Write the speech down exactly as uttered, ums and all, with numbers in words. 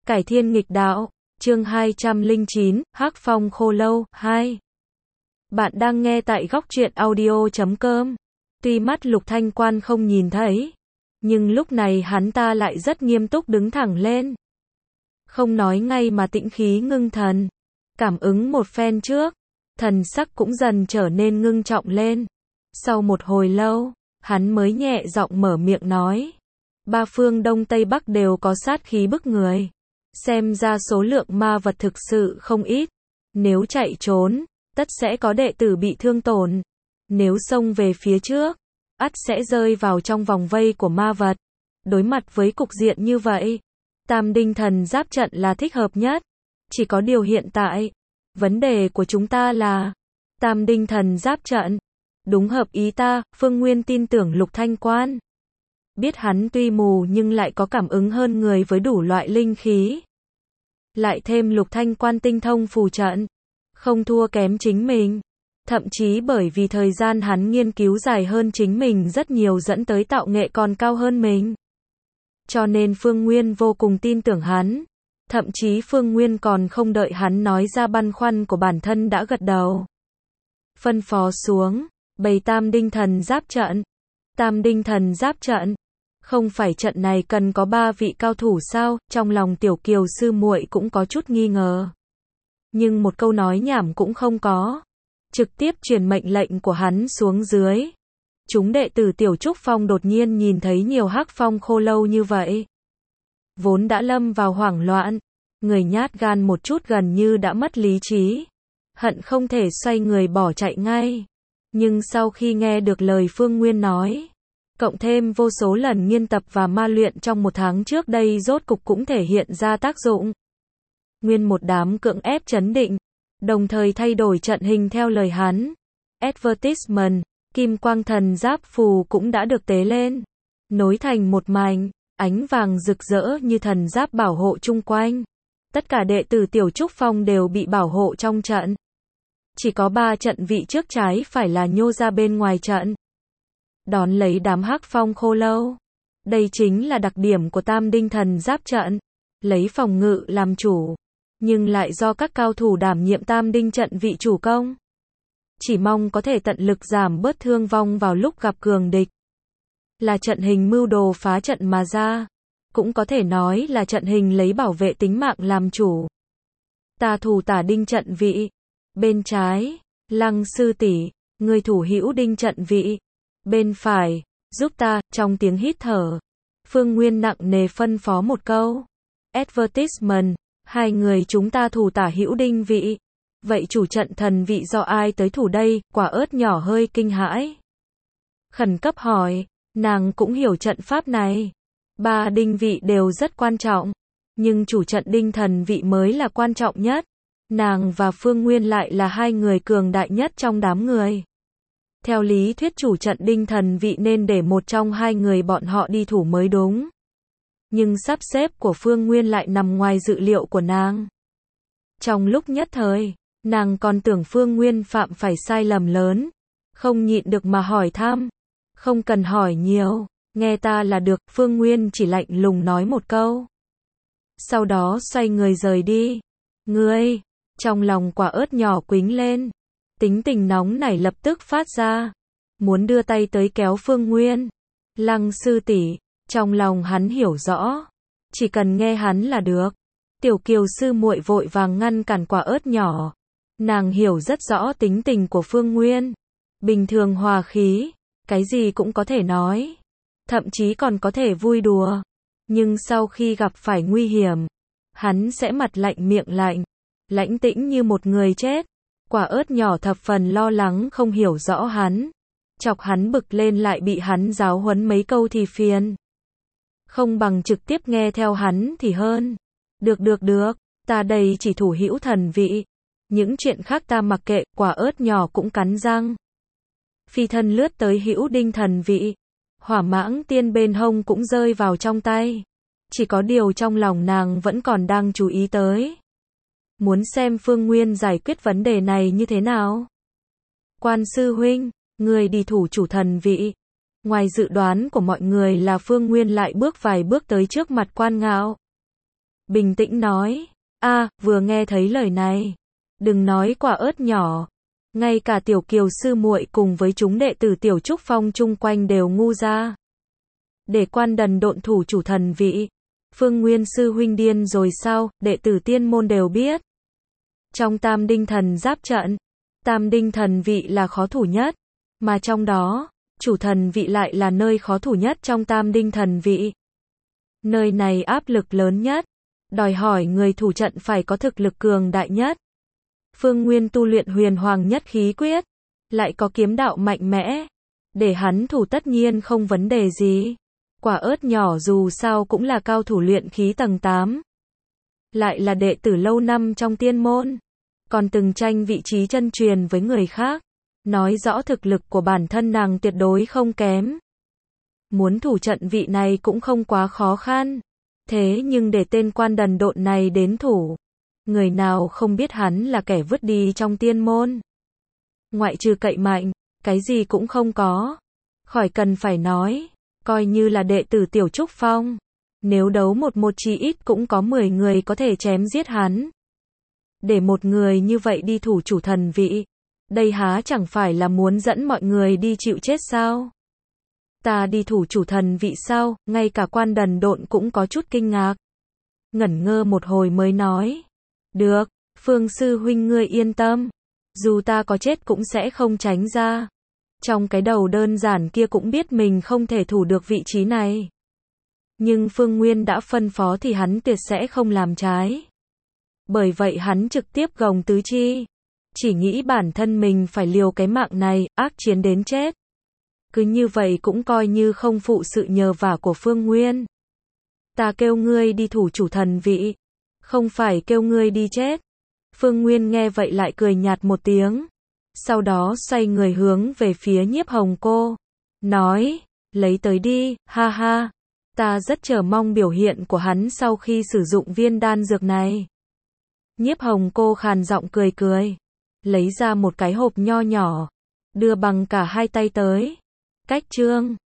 Cải thiên nghịch đạo, chương hai trăm lẻ chín, Hắc Phong Khô Lâu, hai. Bạn đang nghe tại góc truyện audio chấm com. Tuy mắt Lục Thanh Quan không nhìn thấy, nhưng lúc này hắn ta lại rất nghiêm túc đứng thẳng lên. Không nói ngay mà tĩnh khí ngưng thần. Cảm ứng một phen trước, thần sắc cũng dần trở nên ngưng trọng lên. Sau một hồi lâu, hắn mới nhẹ giọng mở miệng nói. Ba phương Đông Tây Bắc đều có sát khí bức người. Xem ra số lượng ma vật thực sự không ít. Nếu chạy trốn, tất sẽ có đệ tử bị thương tổn. Nếu xông về phía trước, ắt sẽ rơi vào trong vòng vây của ma vật. Đối mặt với cục diện như vậy, Tam Đinh Thần Giáp Trận là thích hợp nhất. Chỉ có điều hiện tại, vấn đề của chúng ta là Tam Đinh Thần Giáp Trận. Đúng hợp ý ta, Phương Nguyên tin tưởng Lục Thanh Quan. Biết hắn tuy mù nhưng lại có cảm ứng hơn người với đủ loại linh khí. Lại thêm Lục Thanh Quan tinh thông phù trận, không thua kém chính mình. Thậm chí bởi vì thời gian hắn nghiên cứu dài hơn chính mình rất nhiều dẫn tới tạo nghệ còn cao hơn mình. Cho nên Phương Nguyên vô cùng tin tưởng hắn. Thậm chí Phương Nguyên còn không đợi hắn nói ra băn khoăn của bản thân đã gật đầu. Phân phó xuống, bày Tam Đinh Thần Giáp Trận. Tam Đinh Thần Giáp Trận. Không phải trận này cần có ba vị cao thủ sao? Trong lòng Tiểu Kiều sư muội cũng có chút nghi ngờ. Nhưng một câu nói nhảm cũng không có. Trực tiếp truyền mệnh lệnh của hắn xuống dưới. Chúng đệ tử Tiểu Trúc Phong đột nhiên nhìn thấy nhiều Hắc Phong Khô Lâu như vậy. Vốn đã lâm vào hoảng loạn. Người nhát gan một chút gần như đã mất lý trí. Hận không thể xoay người bỏ chạy ngay. Nhưng sau khi nghe được lời Phương Nguyên nói, cộng thêm vô số lần nghiên tập và ma luyện trong một tháng trước đây rốt cục cũng thể hiện ra tác dụng. Nguyên một đám cưỡng ép trấn định, đồng thời thay đổi trận hình theo lời hắn. Advertisement, Kim Quang Thần Giáp Phù cũng đã được tế lên, nối thành một mảnh, ánh vàng rực rỡ như thần giáp bảo hộ chung quanh. Tất cả đệ tử Tiểu Trúc Phong đều bị bảo hộ trong trận. Chỉ có ba trận vị trước trái phải là nhô ra bên ngoài trận. Đón lấy đám Hắc Phong Khô Lâu. Đây chính là đặc điểm của Tam Đinh Thần Giáp Trận. Lấy phòng ngự làm chủ. Nhưng lại do các cao thủ đảm nhiệm Tam Đinh Trận vị chủ công. Chỉ mong có thể tận lực giảm bớt thương vong vào lúc gặp cường địch. Là trận hình mưu đồ phá trận mà ra. Cũng có thể nói là trận hình lấy bảo vệ tính mạng làm chủ. Ta thủ tả Đinh Trận vị. Bên trái, Lăng sư tỷ, người thủ hữu Đinh Trận vị. Bên phải, giúp ta, trong tiếng hít thở. Phương Nguyên nặng nề phân phó một câu. Advertisement, hai người chúng ta thủ tả hữu Đinh vị. Vậy chủ trận thần vị do ai tới thủ đây? Quả ớt nhỏ hơi kinh hãi. Khẩn cấp hỏi, nàng cũng hiểu trận pháp này. Ba đinh vị đều rất quan trọng. Nhưng chủ trận Đinh thần vị mới là quan trọng nhất. Nàng và Phương Nguyên lại là hai người cường đại nhất trong đám người. Theo lý thuyết chủ trận Đinh thần vị nên để một trong hai người bọn họ đi thủ mới đúng. Nhưng sắp xếp của Phương Nguyên lại nằm ngoài dự liệu của nàng. Trong lúc nhất thời, nàng còn tưởng Phương Nguyên phạm phải sai lầm lớn. Không nhịn được mà hỏi thăm. Không cần hỏi nhiều, nghe ta là được. Phương Nguyên chỉ lạnh lùng nói một câu. Sau đó xoay người rời đi. Ngươi, trong lòng quả ớt nhỏ quính lên. Tính tình nóng nảy lập tức phát ra. Muốn đưa tay tới kéo Phương Nguyên. Lăng sư tỷ, trong lòng hắn hiểu rõ. Chỉ cần nghe hắn là được. Tiểu Kiều sư muội vội vàng ngăn cản quả ớt nhỏ. Nàng hiểu rất rõ tính tình của Phương Nguyên. Bình thường hòa khí, cái gì cũng có thể nói. Thậm chí còn có thể vui đùa. Nhưng sau khi gặp phải nguy hiểm, hắn sẽ mặt lạnh miệng lạnh. Lãnh tĩnh như một người chết. Quả ớt nhỏ thập phần lo lắng không hiểu rõ hắn. Chọc hắn bực lên lại bị hắn giáo huấn mấy câu thì phiền. Không bằng trực tiếp nghe theo hắn thì hơn. Được được được, ta đây chỉ thủ hữu thần vị. Những chuyện khác ta mặc kệ. Quả ớt nhỏ cũng cắn răng. Phi thân lướt tới hữu Đinh thần vị. Hỏa mãng tiên bên hông cũng rơi vào trong tay. Chỉ có điều trong lòng nàng vẫn còn đang chú ý tới. Muốn xem Phương Nguyên giải quyết vấn đề này như thế nào. Quan sư huynh, người đi thủ chủ thần vị. Ngoài dự đoán của mọi người là Phương Nguyên lại bước vài bước tới trước mặt Quan Ngạo. bình tĩnh nói, a, vừa nghe thấy lời này. Đừng nói quả ớt nhỏ. Ngay cả tiểu kiều sư muội cùng với chúng đệ tử tiểu trúc phong chung quanh đều ngu ra. Để quan đần độn thủ chủ thần vị. Phương Nguyên sư huynh điên rồi sao, đệ tử tiên môn đều biết. Trong tam đinh thần giáp trận, tam đinh thần vị là khó thủ nhất. Mà trong đó, chủ thần vị lại là nơi khó thủ nhất trong tam đinh thần vị. Nơi này áp lực lớn nhất, đòi hỏi người thủ trận phải có thực lực cường đại nhất. Phương Nguyên tu luyện huyền hoàng nhất khí quyết, lại có kiếm đạo mạnh mẽ. Để hắn thủ tất nhiên không vấn đề gì. Quả ớt nhỏ dù sao cũng là cao thủ luyện khí tầng tám. Lại là đệ tử lâu năm trong tiên môn. Còn từng tranh vị trí chân truyền với người khác. Nói rõ thực lực của bản thân nàng tuyệt đối không kém. Muốn thủ trận vị này cũng không quá khó khăn. Thế nhưng để tên quan đần độn này đến thủ. Người nào không biết hắn là kẻ vứt đi trong tiên môn. Ngoại trừ cậy mạnh, cái gì cũng không có. Khỏi cần phải nói, coi như là đệ tử tiểu trúc phong. Nếu đấu một một chỉ ít cũng có mười người có thể chém giết hắn. Để một người như vậy đi thủ chủ thần vị. Đây há chẳng phải là muốn dẫn mọi người đi chịu chết sao? Ta đi thủ chủ thần vị sao? Ngay cả quan đần độn cũng có chút kinh ngạc. Ngẩn ngơ một hồi mới nói. Được, Phương sư huynh ngươi yên tâm. Dù ta có chết cũng sẽ không tránh ra. Trong cái đầu đơn giản kia cũng biết mình không thể thủ được vị trí này. Nhưng Phương Nguyên đã phân phó thì hắn tuyệt sẽ không làm trái. Bởi vậy hắn trực tiếp gồng tứ chi. Chỉ nghĩ bản thân mình phải liều cái mạng này, ác chiến đến chết. Cứ như vậy cũng coi như không phụ sự nhờ vả của Phương Nguyên. Ta kêu ngươi đi thủ chủ thần vị. Không phải kêu ngươi đi chết. Phương Nguyên nghe vậy lại cười nhạt một tiếng. Sau đó xoay người hướng về phía Nhiếp Hồng Cô. Nói, lấy tới đi, ha ha. Ta rất chờ mong biểu hiện của hắn sau khi sử dụng viên đan dược này. Nhiếp Hồng Cô khàn giọng cười cười. Lấy ra một cái hộp nho nhỏ. Đưa bằng cả hai tay tới. Cách chương